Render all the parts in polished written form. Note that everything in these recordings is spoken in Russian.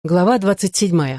Глава 27.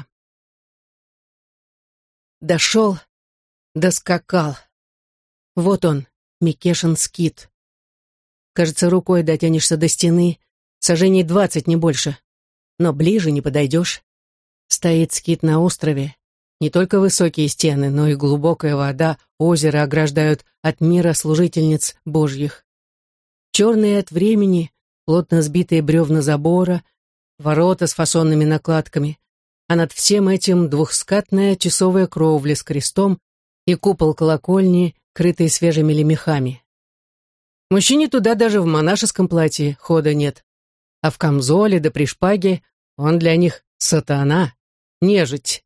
Дошел, доскакал. Вот он, Микешин скит. Кажется, рукой дотянешься до стены, сажений 20, не больше. Но ближе не подойдешь. Стоит скит на острове. Не только высокие стены, но и глубокая вода, озеро ограждают от мира служительниц божьих. Черные от времени, плотно сбитые бревна забора, ворота с фасонными накладками, а над всем этим двухскатная тесовая кровля с крестом и купол колокольни, крытый свежими лемехами. Мужчине туда даже в монашеском платье хода нет, а в камзоле да при шпаге он для них сатана, нежить.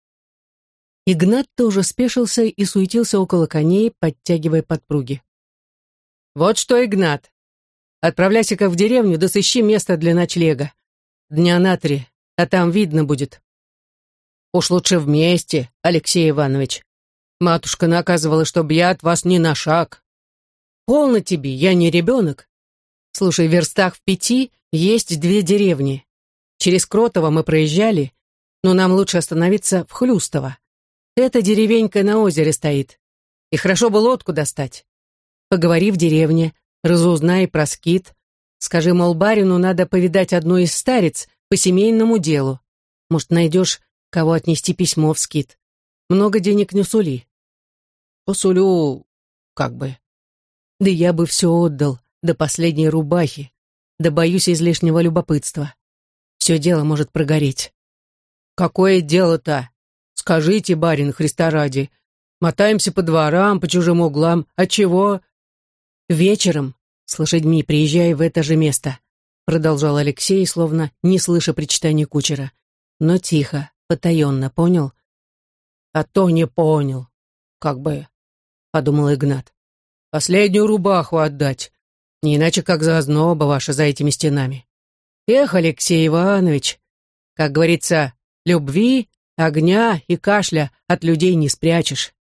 Игнат тоже спешился и суетился около коней, подтягивая подпруги. «Вот что, Игнат, отправляйся-ка в деревню, да сыщи место для ночлега. Дня на 3, а там видно будет. Уж лучше вместе, Алексей Иванович. Матушка наказывала, чтоб я от вас ни на шаг. Полно тебе, я не ребенок. Слушай, в верстах в 5 есть 2 деревни. Через Кротово мы проезжали, но нам лучше остановиться в Хлюстово. Эта деревенька на озере стоит, и хорошо бы лодку достать. Поговори в деревне, разузнай про скит. Скажи, мол, барину надо повидать одну из старец по семейному делу. Может, найдешь, кого отнести письмо в скит. Много денег не сули. Посулю, как бы. Да я бы все отдал, до последней рубахи. Да боюсь излишнего любопытства. Все дело может прогореть. Какое дело-то? Скажите, барин, Христа ради. Мотаемся по дворам, по чужим углам. Отчего? Вечером с лошадьми приезжай в это же место, продолжал Алексей, словно не слыша причитаний кучера. Но тихо, потаенно, понял? А то не понял. Как бы, подумал Игнат. Последнюю рубаху отдать. Не иначе, как зазноба ваша за этими стенами. Эх, Алексей Иванович, как говорится, любви, огня и кашля от людей не спрячешь.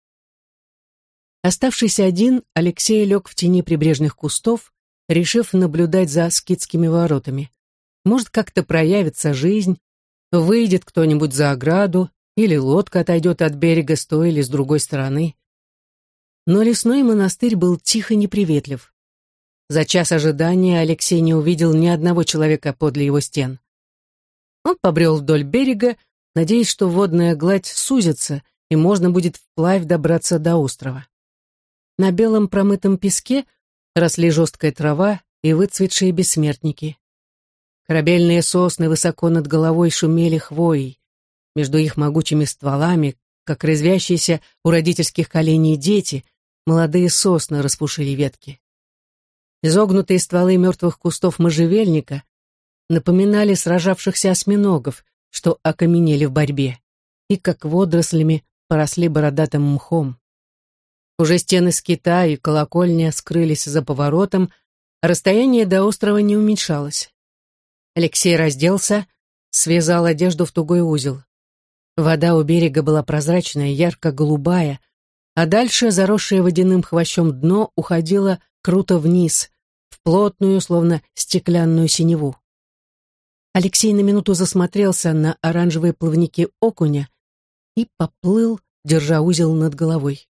Оставшись один, Алексей лег в тени прибрежных кустов, решив наблюдать за скитскими воротами. Может, как-то проявится жизнь, выйдет кто-нибудь за ограду, или лодка отойдет от берега с той или с другой стороны. Но лесной монастырь был тихо неприветлив. За час ожидания Алексей не увидел ни одного человека подле его стен. Он побрел вдоль берега, надеясь, что водная гладь сузится, и можно будет вплавь добраться до острова. На белом промытом песке росли жесткая трава и выцветшие бессмертники. Корабельные сосны высоко над головой шумели хвоей. Между их могучими стволами, как резвящиеся у родительских коленей дети, молодые сосны распушили ветки. Изогнутые стволы мертвых кустов можжевельника напоминали сражавшихся осьминогов, что окаменели в борьбе, и как водорослями поросли бородатым мхом. Уже стены скита и колокольня скрылись за поворотом, а расстояние до острова не уменьшалось. Алексей разделся, связал одежду в тугой узел. Вода у берега была прозрачная, ярко-голубая, а дальше, заросшее водяным хвощом дно, уходило круто вниз, в плотную, словно стеклянную синеву. Алексей на минуту засмотрелся на оранжевые плавники окуня и поплыл, держа узел над головой.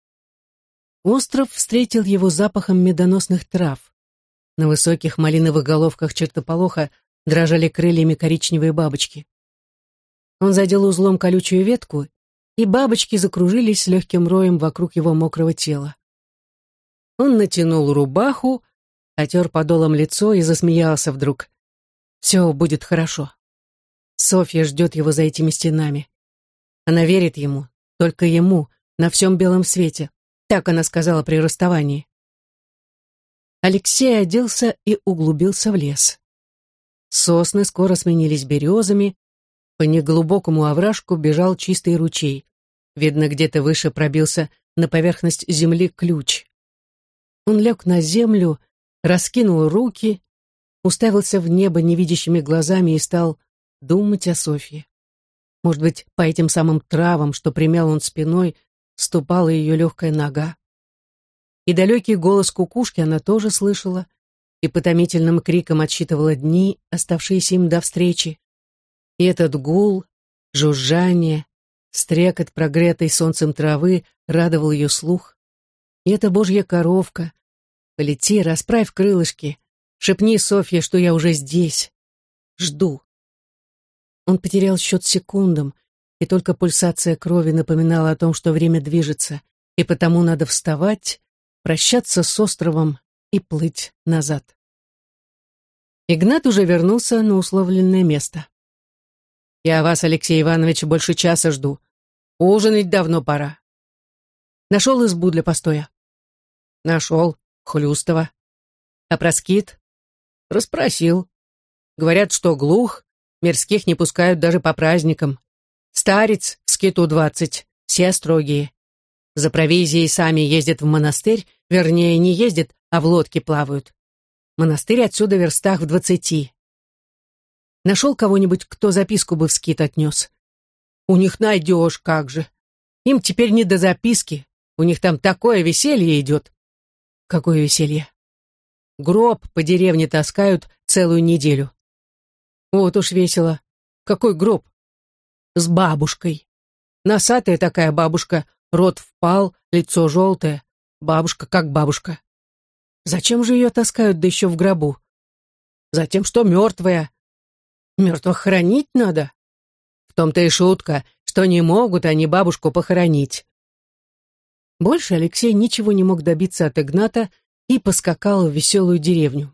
Остров встретил его запахом медоносных трав. На высоких малиновых головках чертополоха дрожали крыльями коричневые бабочки. Он задел узлом колючую ветку, и бабочки закружились легким роем вокруг его мокрого тела. Он натянул рубаху, отер подолом лицо и засмеялся вдруг. Все будет хорошо. Софья ждет его за этими стенами. Она верит ему, только ему, на всем белом свете. Так она сказала при расставании. Алексей оделся и углубился в лес. Сосны скоро сменились березами, по неглубокому овражку бежал чистый ручей. Видно, где-то выше пробился на поверхность земли ключ. Он лег на землю, раскинул руки, уставился в небо невидящими глазами и стал думать о Софье. Может быть, по этим самым травам, что примял он спиной, ступала ее легкая нога. И далекий голос кукушки она тоже слышала, и по томительным крикам отсчитывала дни, оставшиеся им до встречи. И этот гул, жужжание, стрекот прогретой солнцем травы радовал ее слух. И эта божья коровка. Полети, расправь крылышки, шепни Софье, что я уже здесь. Жду. Он потерял счет секундам, и только пульсация крови напоминала о том, что время движется, и потому надо вставать, прощаться с островом и плыть назад. Игнат уже вернулся на условленное место. «Я вас, Алексей Иванович, больше часа жду. Ужинать давно пора». «Нашел избу для постоя?» «Нашел. Хлюстова. А про скит?» «Расспросил. Говорят, что глух, мирских не пускают даже по праздникам. Старец в скиту 20, все строгие. За провизией сами ездят в монастырь, вернее, не ездят, а в лодке плавают. Монастырь отсюда в верстах в 20. Нашел кого-нибудь, кто записку бы в скит отнес? У них найдешь, как же. Им теперь не до записки, у них там такое веселье идет». «Какое веселье?» «Гроб по деревне таскают целую неделю». «Вот уж весело. Какой гроб?» «С бабушкой. Носатая такая бабушка, рот впал, лицо желтое. Бабушка как бабушка». «Зачем же ее таскают, да еще в гробу?» «Затем, что мертвая. Мертвых хоронить надо. В том-то и шутка, что не могут они бабушку похоронить». Больше Алексей ничего не мог добиться от Игната и поскакал в веселую деревню.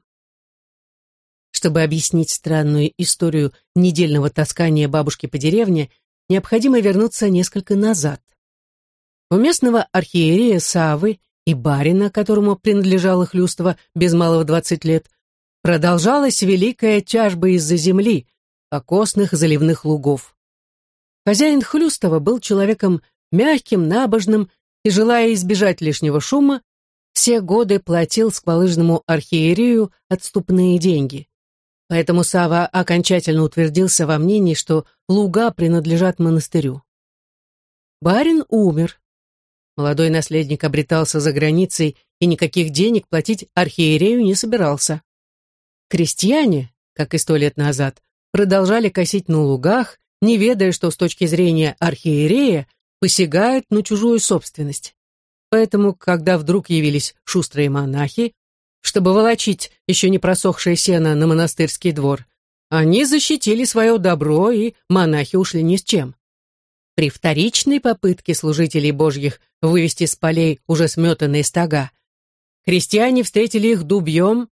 Чтобы объяснить странную историю недельного таскания бабушки по деревне, необходимо вернуться несколько назад. У местного архиерея Саввы и барина, которому принадлежало Хлюстово без малого 20 лет, продолжалась великая тяжба из-за земли, окосных заливных лугов. Хозяин Хлюстова был человеком мягким, набожным и, желая избежать лишнего шума, все годы платил сквалыжному архиерею отступные деньги. Поэтому Савва окончательно утвердился во мнении, что луга принадлежат монастырю. Барин умер. Молодой наследник обретался за границей и никаких денег платить архиерею не собирался. Крестьяне, как и 100 лет назад, продолжали косить на лугах, не ведая, что с точки зрения архиерея посягают на чужую собственность. Поэтому, когда вдруг явились шустрые монахи, чтобы волочить еще не просохшее сено на монастырский двор, они защитили свое добро, и монахи ушли ни с чем. При вторичной попытке служителей божьих вывести с полей уже сметанные стога, крестьяне встретили их дубьем,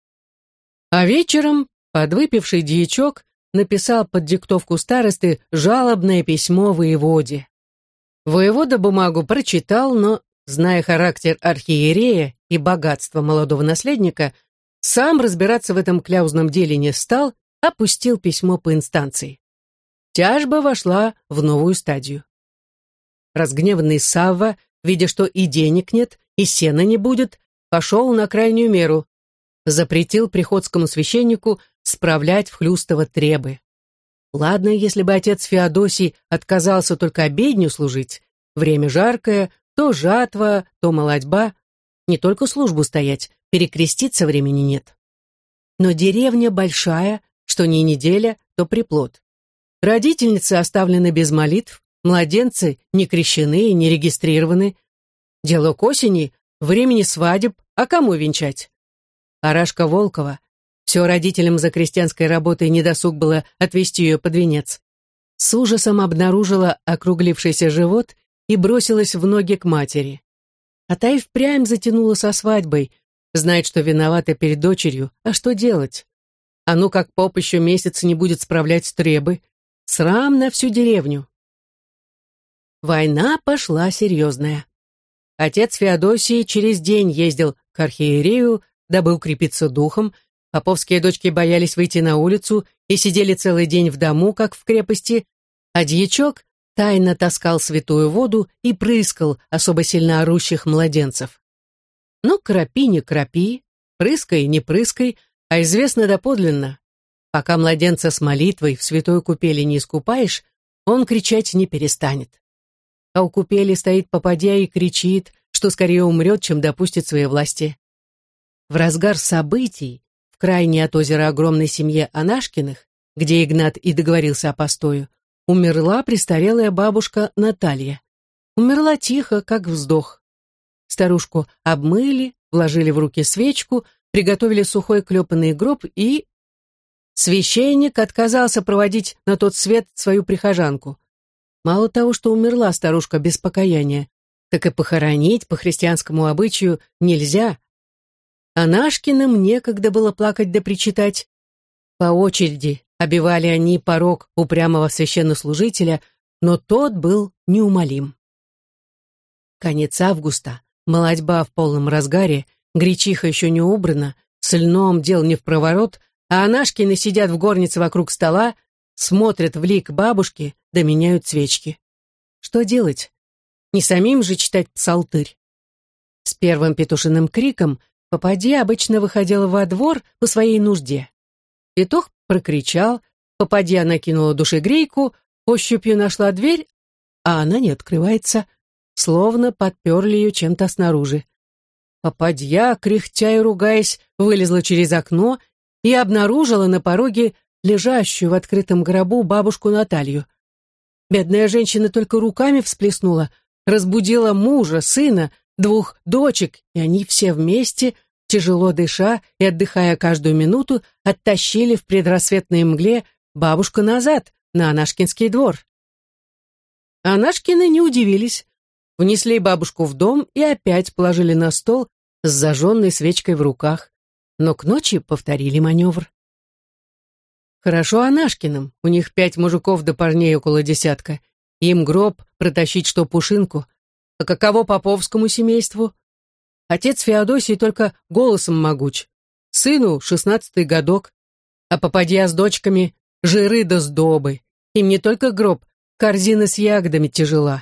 а вечером подвыпивший дьячок написал под диктовку старосты жалобное письмо воеводе. Воевода бумагу прочитал, но, зная характер архиерея и богатство молодого наследника, сам разбираться в этом кляузном деле не стал, а пустил письмо по инстанции. Тяжба вошла в новую стадию. Разгневанный Савва, видя, что и денег нет, и сена не будет, пошел на крайнюю меру, запретил приходскому священнику справлять в Хлюстово требы. Ладно, если бы отец Феодосий отказался только обедню служить, время жаркое, то жатва, то молотьба, не только службу стоять, перекреститься времени нет. Но деревня большая, что не неделя, то приплод. Родительницы оставлены без молитв, младенцы не крещены и не регистрированы. Дело к осени, времени свадеб, а кому венчать? Арашка Волкова. Все родителям за крестьянской работой недосуг было отвезти ее под венец. С ужасом обнаружила округлившийся живот и бросилась в ноги к матери. А та и впрямь затянула со свадьбой, знает, что виновата перед дочерью, а что делать? А ну как поп еще месяц не будет справлять требы. Срам на всю деревню. Война пошла серьезная. Отец Феодосий через день ездил к архиерею, дабы укрепиться духом. Поповские дочки боялись выйти на улицу и сидели целый день в дому, как в крепости, а дьячок тайно таскал святую воду и прыскал особо сильно орущих младенцев. Ну, крапи не крапи, прыскай не прыскай, а известно доподлинно. Пока младенца с молитвой в святой купели не искупаешь, он кричать не перестанет. А у купели стоит попадья и кричит, что скорее умрет, чем допустит своей власти. В разгар событий, в крайней от озера огромной семье Анашкиных, где Игнат и договорился о постою, умерла престарелая бабушка Наталья. Умерла тихо, как вздох. Старушку обмыли, вложили в руки свечку, приготовили сухой клепанный гроб, и священник отказался проводить на тот свет свою прихожанку. Мало того, что умерла старушка без покаяния, так и похоронить по христианскому обычаю нельзя. А Нашкиным некогда было плакать да причитать. По очереди обивали они порог упрямого священнослужителя, но тот был неумолим. Конец августа, молотьба в полном разгаре, гречиха еще не убрана, с льном дел не впроворот, а Анашкины сидят в горнице вокруг стола, смотрят в лик бабушки, да меняют свечки. Что делать? Не самим же читать псалтырь. С первым петушиным криком попадья обычно выходила во двор по своей нужде. Петух прокричал, попадья накинула душегрейку, ощупью нашла дверь, а она не открывается, словно подперли ее чем-то снаружи. Попадья, кряхтя и ругаясь, вылезла через окно и обнаружила на пороге лежащую в открытом гробу бабушку Наталью. Бедная женщина только руками всплеснула, разбудила мужа, сына, 2 дочек, и они все вместе, тяжело дыша и отдыхая каждую минуту, оттащили в предрассветной мгле бабушку назад, на Анашкинский двор. Анашкины не удивились, внесли бабушку в дом и опять положили на стол с зажженной свечкой в руках, но к ночи повторили маневр. Хорошо Анашкиным, у них 5 мужиков да парней около 10, им гроб протащить что пушинку, а каково поповскому семейству? Отец Феодосий только голосом могуч, сыну 16-й годок, а попадья с дочками жиры да сдобы, им не только гроб, корзина с ягодами тяжела.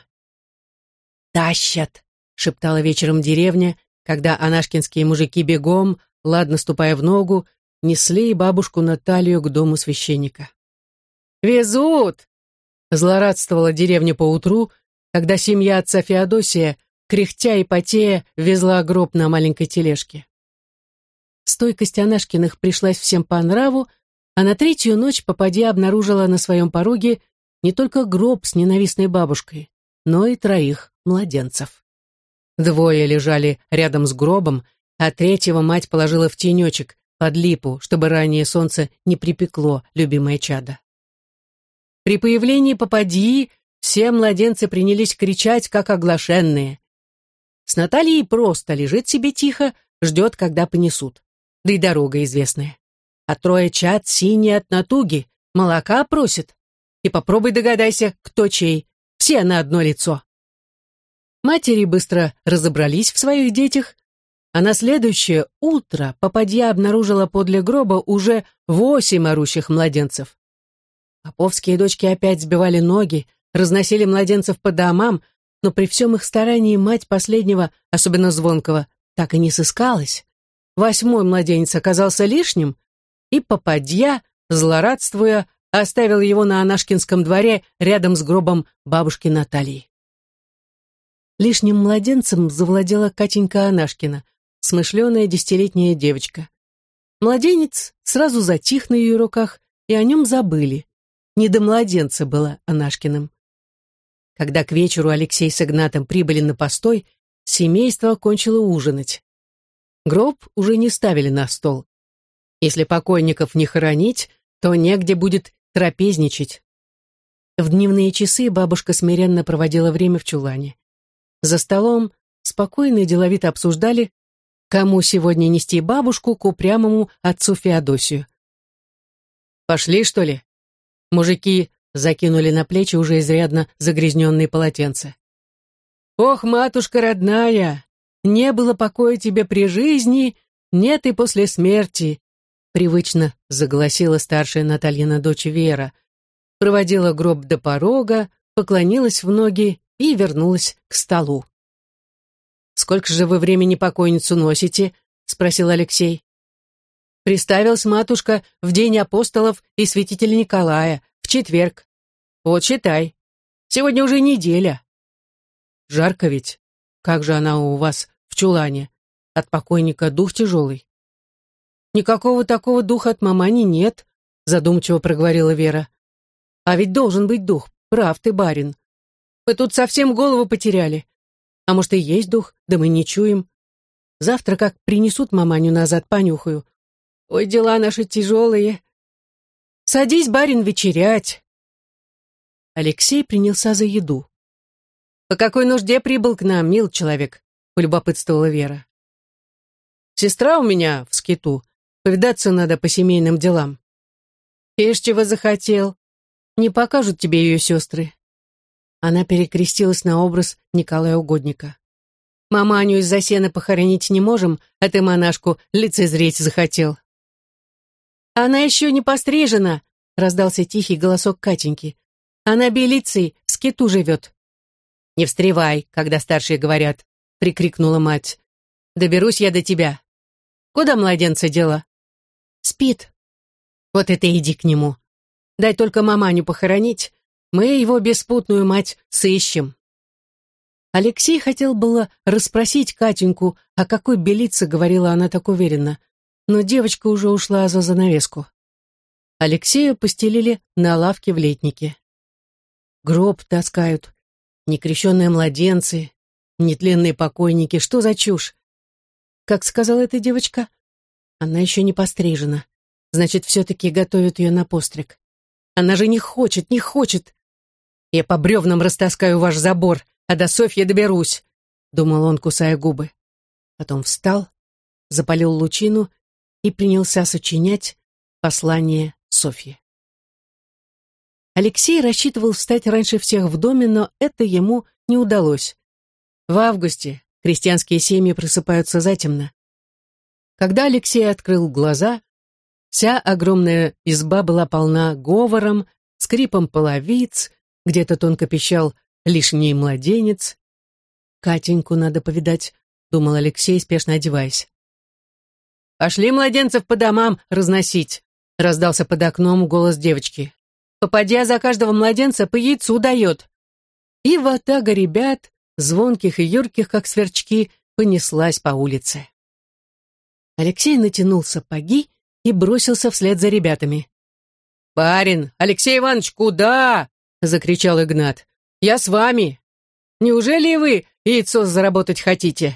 «Тащат!» — шептала вечером деревня, когда анашкинские мужики бегом, ладно ступая в ногу, несли бабушку Наталью к дому священника. «Везут!» — злорадствовала деревня поутру, когда семья отца Феодосия, кряхтя и потея, везла гроб на маленькой тележке. Стойкость Анашкиных пришлась всем по нраву, а на 3-ю ночь попадья обнаружила на своем пороге не только гроб с ненавистной бабушкой, но и 3 младенцев. 2 лежали рядом с гробом, а 3-го мать положила в тенечек, под липу, чтобы раннее солнце не припекло любимое чадо. При появлении попадьи все младенцы принялись кричать, как оглашенные. С Натальей просто лежит себе тихо, ждет, когда понесут. Да и дорога известная. А 3 чад синие от натуги, молока просит. И попробуй догадайся, кто чей. Все на одно лицо. Матери быстро разобрались в своих детях, а на следующее утро попадья обнаружила подле гроба уже 8 орущих младенцев. Поповские дочки опять сбивали ноги, разносили младенцев по домам, но при всем их старании мать последнего, особенно звонкого, так и не сыскалась. 8-й младенец оказался лишним, и попадья, злорадствуя, оставил его на Анашкинском дворе рядом с гробом бабушки Натальи. Лишним младенцем завладела Катенька Анашкина, смышленая 10-летняя девочка. Младенец сразу затих на ее руках, и о нем забыли. Не до младенца было Анашкиным. Когда к вечеру Алексей с Игнатом прибыли на постой, семейство кончило ужинать. Гроб уже не ставили на стол. Если покойников не хоронить, то негде будет трапезничать. В дневные часы бабушка смиренно проводила время в чулане. За столом спокойно и деловито обсуждали, кому сегодня нести бабушку к упрямому отцу Феодосию. «Пошли, что ли?» Мужики закинули на плечи уже изрядно загрязненные полотенца. «Ох, матушка родная, не было покоя тебе при жизни, нет и после смерти», привычно заголосила старшая Натальина дочь Вера, проводила гроб до порога, поклонилась в ноги и вернулась к столу. «Сколько же вы времени покойницу носите?» — спросил Алексей. «Приставилась матушка в день апостолов и святителя Николая, в четверг. Вот считай, сегодня уже неделя». «Жарко ведь? Как же она у вас в чулане? От покойника дух тяжелый». «Никакого такого духа от мамани нет. задумчиво проговорила Вера. «А ведь должен быть дух, прав ты, барин. Мы тут совсем голову потеряли. А может, и есть дух, да мы не чуем. Завтра как принесут маманю назад, понюхаю. Ой, дела наши тяжелые. Садись, барин, вечерять». Алексей принялся за еду. «По какой нужде прибыл к нам, мил человек?» — полюбопытствовала Вера. «Сестра у меня в скиту. Повидаться надо по семейным делам». «Ишь, чего захотел. Не покажут тебе ее сестры». Она перекрестилась на образ Николая Угодника. «Маманю из-за сена похоронить не можем, а ты монашку лицезреть захотел». «Она еще не пострижена», — раздался тихий голосок Катеньки. «Она белицей в скиту живет». «Не встревай, когда старшие говорят», — прикрикнула мать. «Доберусь я до тебя. Куда младенца дела?» «Спит». «Вот и ты иди к нему. Дай только маманю похоронить, мы его беспутную мать сыщем». Алексей хотел было расспросить Катеньку, о какой белице говорила она так уверенно, но девочка уже ушла за занавеску. Алексею постелили на лавке в летнике. Гроб таскают, некрещенные младенцы, нетленные покойники, что за чушь? Как сказала эта девочка? Она еще не пострижена. Значит, все-таки готовят ее на постриг. Она же не хочет, не хочет. «Я по бревнам растаскаю ваш забор, а до Софьи доберусь», — думал он, кусая губы. Потом встал, запалил лучину и принялся сочинять послание Софье. Алексей рассчитывал встать раньше всех в доме, но это ему не удалось. В августе крестьянские семьи просыпаются затемно. Когда Алексей открыл глаза, вся огромная изба была полна говором, скрипом половиц, где-то тонко пищал лишний младенец. «Катеньку надо повидать», — думал Алексей, спешно одеваясь. «Пошли младенцев по домам разносить», — раздался под окном голос девочки. «Попадья за каждого младенца по яйцу дает». И ватага ребят, звонких и юрких, как сверчки, понеслась по улице. Алексей натянул сапоги и бросился вслед за ребятами. «Барин, Алексей Иванович, куда?» — закричал Игнат. «Я с вами. Неужели и вы яйцо заработать хотите?»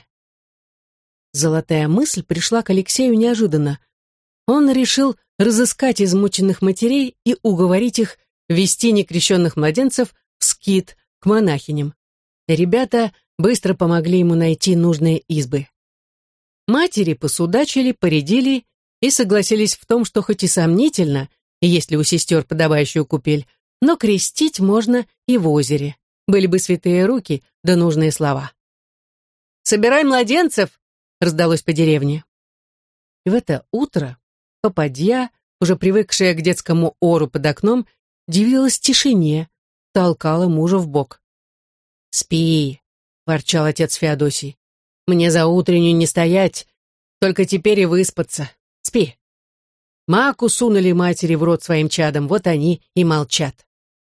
Золотая мысль пришла к Алексею неожиданно. Он решил разыскать измученных матерей и уговорить их вести некрещенных младенцев в скит к монахиням. Ребята быстро помогли ему найти нужные избы. Матери посудачили, поредили и согласились в том, что хоть и сомнительно, есть ли у сестер подобающую купель, но крестить можно и в озере. Были бы святые руки, да нужные слова. «Собирай младенцев!» — раздалось по деревне. И в это утро попадья, уже привыкшая к детскому ору под окном, дивилась тишине, толкала мужа в бок. «Спи!» — ворчал отец Феодосий. «Мне за утреннюю не стоять, только теперь и выспаться. Спи!» Маку сунули матери в рот своим чадом, вот они и молчат.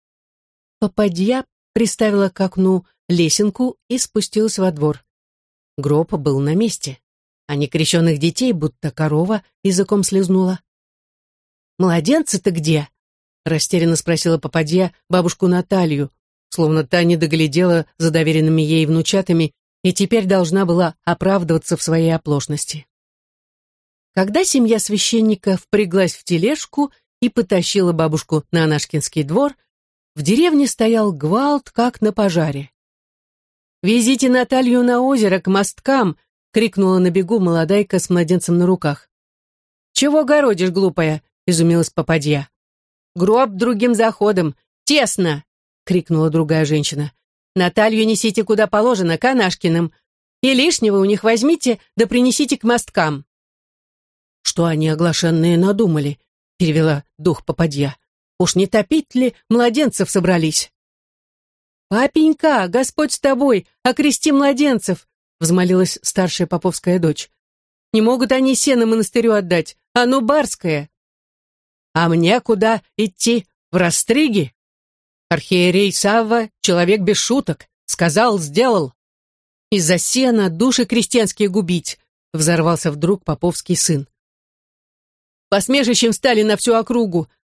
Попадья приставила к окну лесенку и спустилась во двор. Гроб был на месте, а некрещенных детей будто корова языком слезнула. «Младенцы-то где?» — растерянно спросила попадья бабушку Наталью, словно та не доглядела за доверенными ей внучатами и теперь должна была оправдываться в своей оплошности. Когда семья священника впряглась в тележку и потащила бабушку на Анашкинский двор, в деревне стоял гвалт, как на пожаре. «Везите Наталью на озеро, к мосткам!» — крикнула на бегу молодайка с младенцем на руках. «Чего городишь, глупая?» — изумилась попадья. «Гроб другим заходом! Тесно!» — крикнула другая женщина. «Наталью несите куда положено, к Анашкиным, и лишнего у них возьмите, да принесите к мосткам». «Что они оглашенные надумали?» — перевела дух попадья. «Уж не топить ли младенцев собрались?» «Папенька, Господь с тобой, окрести младенцев!» — взмолилась старшая поповская дочь. «Не могут они сено монастырю отдать, оно барское». «А мне куда идти? В Растриги? Архиерей Савва — человек без шуток. Сказал, сделал. Из-за сена души крестьянские губить», — взорвался вдруг поповский сын. «Посмешищем стали на всю округу.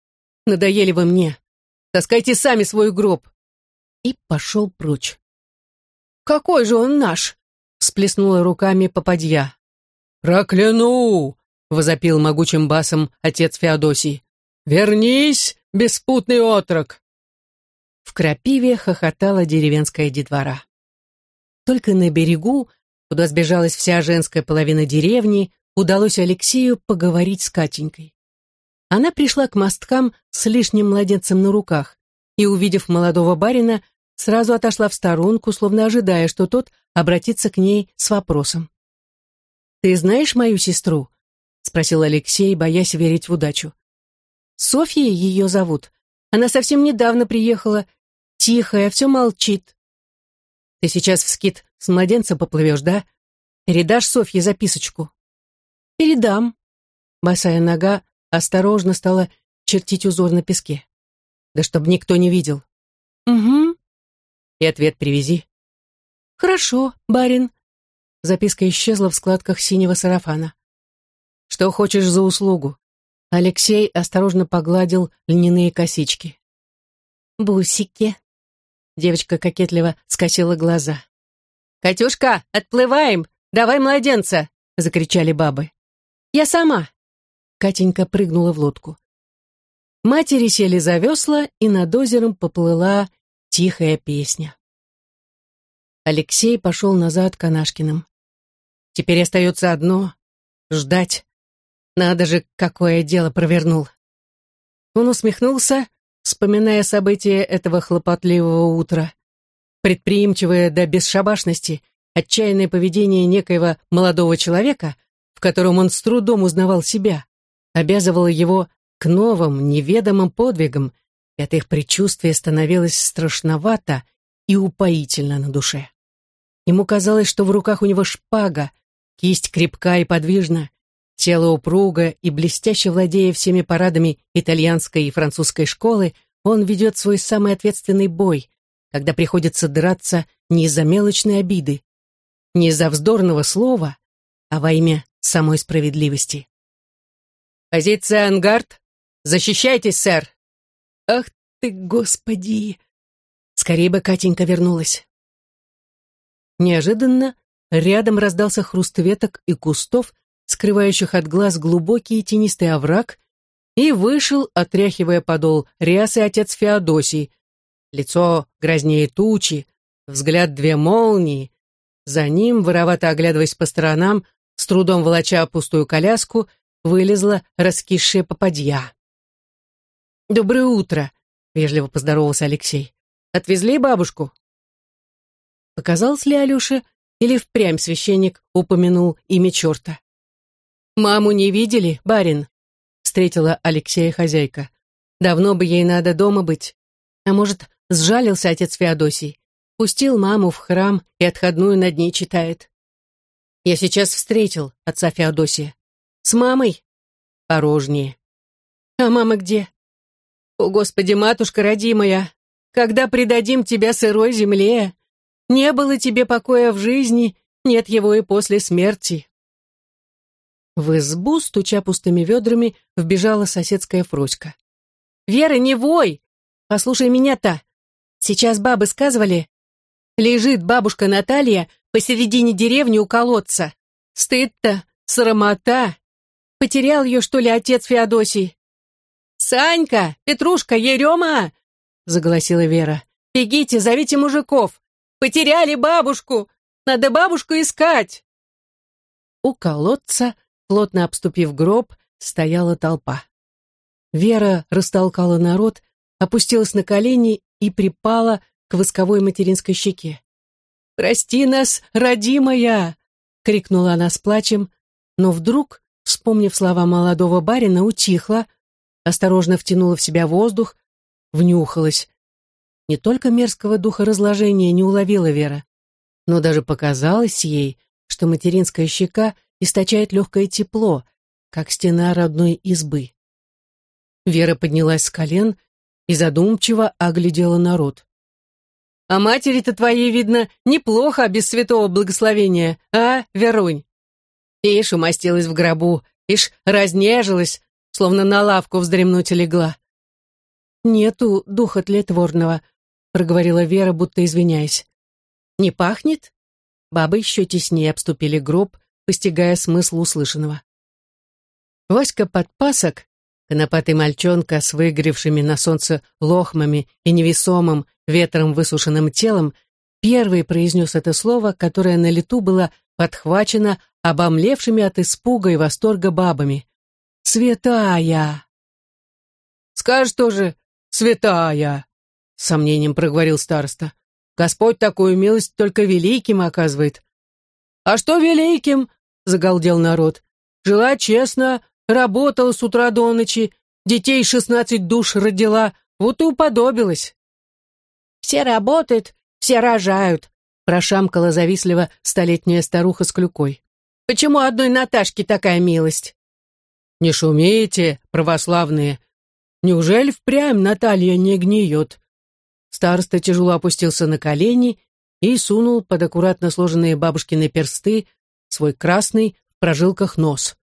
Надоели вы мне. Таскайте сами свой гроб!» И пошел прочь. «Какой же он наш?» — всплеснула руками попадья. «Прокляну!» — возопил могучим басом отец Феодосий. «Вернись, беспутный отрок!» В крапиве хохотала деревенская детвора. Только на берегу, куда сбежалась вся женская половина деревни, удалось Алексею поговорить с Катенькой. Она пришла к мосткам с лишним младенцем на руках и, увидев молодого барина, сразу отошла в сторонку, словно ожидая, что тот обратится к ней с вопросом. «Ты знаешь мою сестру?» — спросил Алексей, боясь верить в удачу. «Софья ее зовут. Она совсем недавно приехала, тихая, все молчит. Ты сейчас в скит с младенцем поплывешь, да? Передашь Софье записочку?» «Передам». Босая нога осторожно стала чертить узор на песке. «Да чтоб никто не видел». «Угу». «И ответ привези». «Хорошо, барин». Записка исчезла в складках синего сарафана. «Что хочешь за услугу?» Алексей осторожно погладил льняные косички. «Бусики». Девочка кокетливо скосила глаза. «Катюшка, отплываем! Давай младенца!» — закричали бабы. «Я сама!» Катенька прыгнула в лодку. Матери сели за весла, и над озером поплыла тихая песня. Алексей пошел назад к Анашкиным. Теперь остается одно — ждать. Надо же, какое дело провернул. Он усмехнулся, вспоминая события этого хлопотливого утра. Предприимчивое до бесшабашности, отчаянное поведение некоего молодого человека, в котором он с трудом узнавал себя, обязывало его к новым, неведомым подвигам, и от их предчувствия становилось страшновато и упоительно на душе. Ему казалось, что в руках у него шпага, кисть крепка и подвижна, тело упруго и блестяще владея всеми парадами итальянской и французской школы, он ведет свой самый ответственный бой, когда приходится драться не из-за мелочной обиды, не из-за вздорного слова, а во имя самой справедливости. «Позиция ангард! Защищайтесь, сэр!» «Ах ты, Господи!» Скорее бы Катенька вернулась. Неожиданно рядом раздался хруст веток и кустов, скрывающих от глаз глубокий тенистый овраг, и вышел, отряхивая подол рясы, отец Феодосий. Лицо грознее тучи, взгляд две молнии. За ним, воровато оглядываясь по сторонам, с трудом волоча пустую коляску, вылезла раскисшая попадья. «Доброе утро», — вежливо поздоровался Алексей. «Отвезли бабушку?» Показалось ли Алёше, или впрямь священник упомянул имя черта? «Маму не видели, барин?» — встретила Алексея хозяйка. «Давно бы ей надо дома быть. А может, сжалился отец Феодосий, пустил маму в храм и отходную над ней читает. Я сейчас встретил отца Феодосия. С мамой? Порожнее. А мама где? О, Господи, матушка родимая, когда предадим тебя сырой земле? Не было тебе покоя в жизни, нет его и после смерти». В избу, стуча пустыми ведрами, вбежала соседская Фроська. «Вера, не вой! Послушай меня-то! Сейчас бабы сказывали, лежит бабушка Наталья посередине деревни у колодца. Стыд-то, срамота! Потерял ее, что ли, отец Феодосий?» «Санька, Петрушка, Ерема!» — заголосила Вера. «Бегите, зовите мужиков! Потеряли бабушку! Надо бабушку искать!» У колодца, плотно обступив гроб, стояла толпа. Вера растолкала народ, опустилась на колени и припала к восковой материнской щеке. «Прости нас, родимая!» — крикнула она с плачем, но вдруг, вспомнив слова молодого барина, утихла, осторожно втянула в себя воздух, внюхалась. Не только мерзкого духа разложения не уловила Вера, но даже показалось ей, что материнская щека источает легкое тепло, как стена родной избы. Вера поднялась с колен и задумчиво оглядела народ. «А матери-то твоей, видно, неплохо без святого благословения, а, Верунь? Ишь, умостилась в гробу, ишь, разнежилась, словно на лавку вздремнуть легла. «Нету духа тлетворного», — проговорила Вера, будто извиняясь. «Не пахнет?» Бабы еще теснее обступили гроб, постигая смысл услышанного. Васька Подпасок, конопатый мальчонка с выгоревшими на солнце лохмами и невесомым ветром высушенным телом, первый произнес это слово, которое на лету было подхвачено обомлевшими от испуга и восторга бабами. «Святая!» «Скажешь тоже, святая!» — с сомнением проговорил староста. «Господь такую милость только великим оказывает». «А что великим?» — загалдел народ. «Жила честно, работала с утра до ночи, детей 16 душ родила, вот и уподобилась». «Все работают, все рожают», — прошамкала завистливо столетняя старуха с клюкой. «Почему одной Наташке такая милость?» «Не шумите, православные! Неужели впрямь Наталья не гниет?» Староста тяжело опустился на колени и сунул под аккуратно сложенные бабушкины персты свой красный в прожилках нос.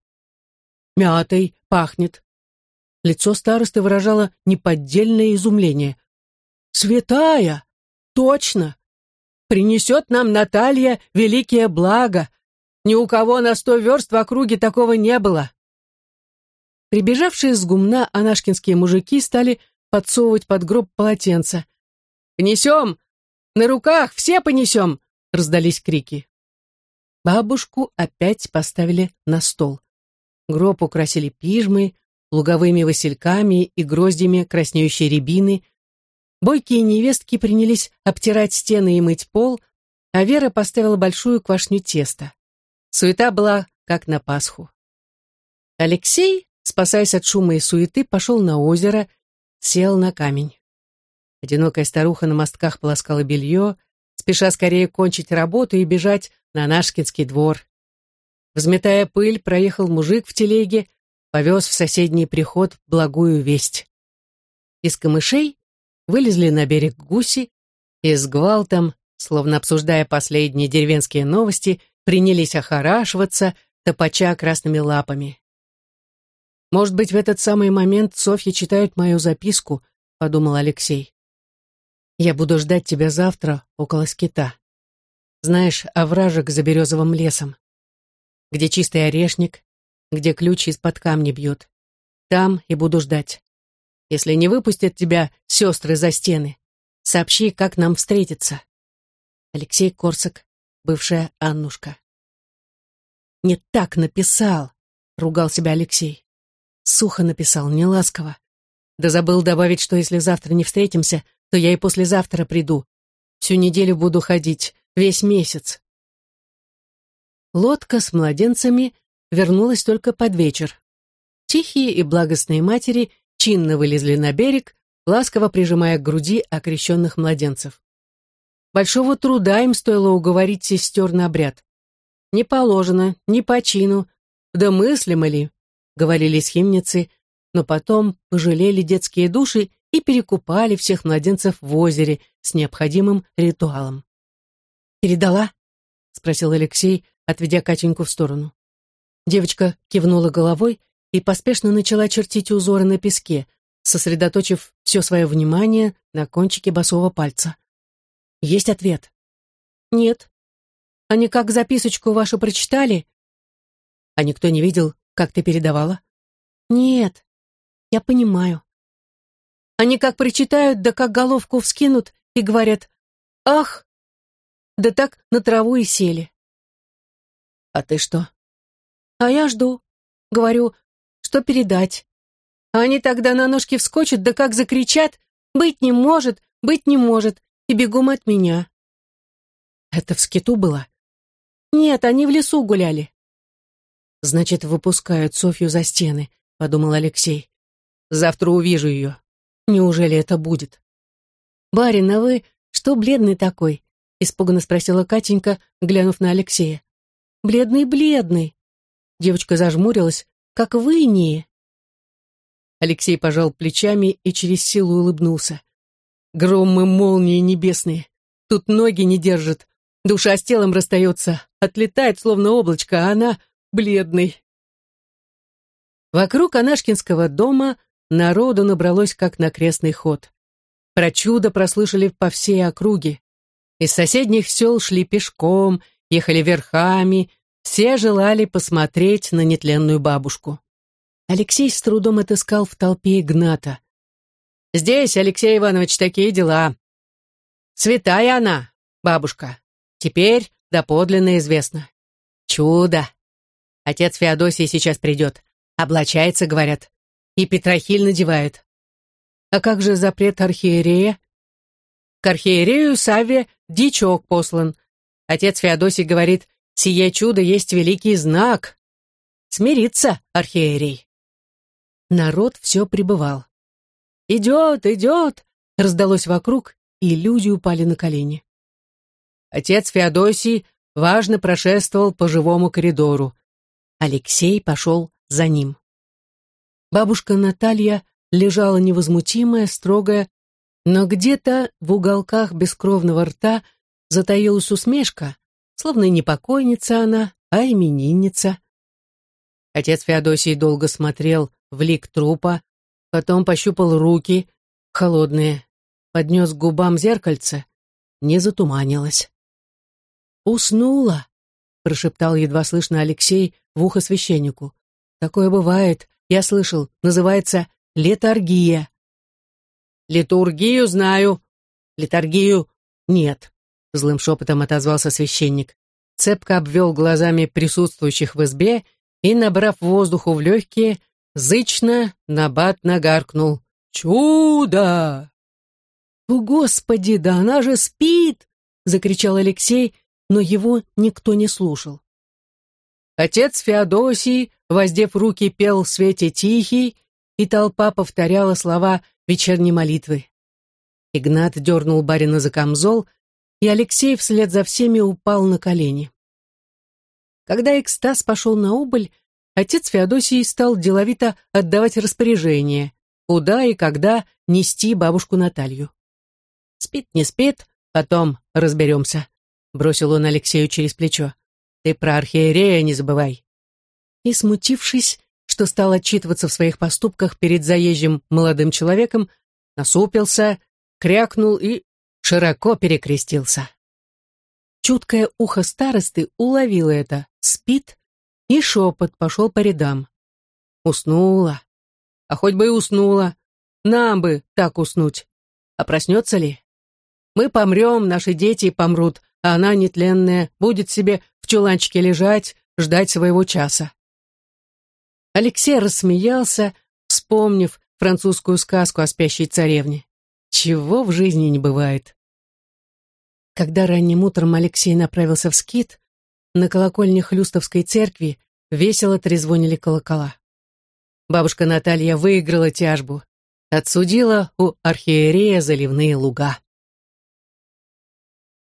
«Мятой пахнет». Лицо старосты выражало неподдельное изумление. «Святая! Точно! Принесет нам Наталья великие блага! Ни у кого на 100 верст в округе такого не было!» Прибежавшие с гумна анашкинские мужики стали подсовывать под гроб полотенца. «Понесем! На руках! Все понесем!» — раздались крики. Бабушку опять поставили на стол. Гроб украсили пижмой, луговыми васильками и гроздями краснеющей рябины. Бойкие невестки принялись обтирать стены и мыть пол, а Вера поставила большую квашню теста. Суета была, как на Пасху. Алексей, спасаясь от шума и суеты, пошел на озеро, сел на камень. Одинокая старуха на мостках полоскала белье, спеша скорее кончить работу и бежать на Анашкинский двор. Взметая пыль, проехал мужик в телеге, повез в соседний приход благую весть. Из камышей вылезли на берег гуси и с гвалтом, словно обсуждая последние деревенские новости, принялись охорашиваться, топача красными лапами. «Может быть, в этот самый момент Софья читает мою записку», — подумал Алексей. «Я буду ждать тебя завтра около скита. Знаешь, овражек за березовым лесом, где чистый орешник, где ключ из-под камня бьет. Там и буду ждать. Если не выпустят тебя сестры за стены, сообщи, как нам встретиться. Алексей Корсак, бывшая Аннушка». «Не так написал», — ругал себя Алексей. Сухо написал, неласково. Да забыл добавить, что если завтра не встретимся, то я и послезавтра приду. Всю неделю буду ходить, весь месяц. Лодка с младенцами вернулась только под вечер. Тихие и благостные матери чинно вылезли на берег, ласково прижимая к груди окрещенных младенцев. Большого труда им стоило уговорить сестер на обряд. «Не положено, не по чину, да мыслимо ли», — говорили схимницы, но потом пожалели детские души и перекупали всех младенцев в озере с необходимым ритуалом. «Передала?» — спросил Алексей, отведя Катеньку в сторону. Девочка кивнула головой и поспешно начала чертить узоры на песке, сосредоточив все свое внимание на кончике босого пальца. «Есть ответ?» «Нет. Они как записочку вашу прочитали?» «А никто не видел, как ты передавала?» «Нет. Я понимаю. Они как прочитают, да как головку вскинут и говорят: «Ах!» Да так на траву и сели. «А ты что?» «А я жду. Говорю, что передать. А они тогда на ножки вскочат, да как закричат: быть не может, и бегом от меня». «Это в скиту было?» «Нет, они в лесу гуляли». «Значит, выпускают Софью за стены», — подумал Алексей. «Завтра увижу ее. Неужели это будет?» «Барин, а вы что бледный такой?» — испуганно спросила Катенька, глянув на Алексея. «Бледный». Девочка зажмурилась. «Как в инее». Алексей пожал плечами и через силу улыбнулся. «Громы, молнии небесные. Тут ноги не держат. Душа с телом расстается. Отлетает, словно облачко, а она бледный». Вокруг Анашкинского дома народу набралось как на крестный ход. Про чудо прослышали по всей округе. Из соседних сел шли пешком, ехали верхами, все желали посмотреть на нетленную бабушку. Алексей с трудом отыскал в толпе Игната. «Здесь, Алексей Иванович, такие дела. Святая она, бабушка. Теперь доподлинно известно. Чудо. Отец Феодосий сейчас придет. Облачается, говорят, и петрохиль надевает. А как же запрет архиерея? К архиерею Савве дичок послан. Отец Феодосий говорит, сие чудо есть великий знак. Смириться, архиерей». Народ все прибывал. «Идет, идет!» — раздалось вокруг, и люди упали на колени. Отец Феодосий важно прошествовал по живому коридору. Алексей пошел за ним. Бабушка Наталья лежала невозмутимая, строгая, но где-то в уголках бескровного рта затаилась усмешка, словно не покойница она, а именинница. Отец Феодосий долго смотрел в лик трупа, потом пощупал руки, холодные, поднес к губам зеркальце, не затуманилось. «Уснула», — прошептал едва слышно Алексей в ухо священнику. «Такое бывает, я слышал, называется летаргия». «Литургию знаю, летаргию нет», — злым шепотом отозвался священник. Цепко обвел глазами присутствующих в избе и, набрав воздуху в легкие, зычно набатно гаркнул: «Чудо!» «О, Господи, да она же спит!» — закричал Алексей, но его никто не слушал. Отец Феодосий, воздев руки, пел в свете тихий, и толпа повторяла слова вечерней молитвы. Игнат дернул барина за камзол, и Алексей вслед за всеми упал на колени. Когда экстаз пошел на убыль, отец Феодосий стал деловито отдавать распоряжение, куда и когда нести бабушку Наталью. «Спит, не спит, потом разберемся», — бросил он Алексею через плечо. «Ты про архиерея не забывай». И, смутившись, что стал отчитываться в своих поступках перед заезжим молодым человеком, насупился, крякнул и широко перекрестился. Чуткое ухо старосты уловило это, спит, и шепот пошел по рядам. Уснула. А хоть бы и уснула. Нам бы так уснуть. А проснется ли? Мы помрем, наши дети помрут, а она, нетленная, будет себе в чуланчике лежать, ждать своего часа. Алексей рассмеялся, вспомнив французскую сказку о спящей царевне. Чего в жизни не бывает. Когда ранним утром Алексей направился в скит, на колокольне Хлюстовской церкви весело трезвонили колокола. Бабушка Наталья выиграла тяжбу, отсудила у архиерея заливные луга.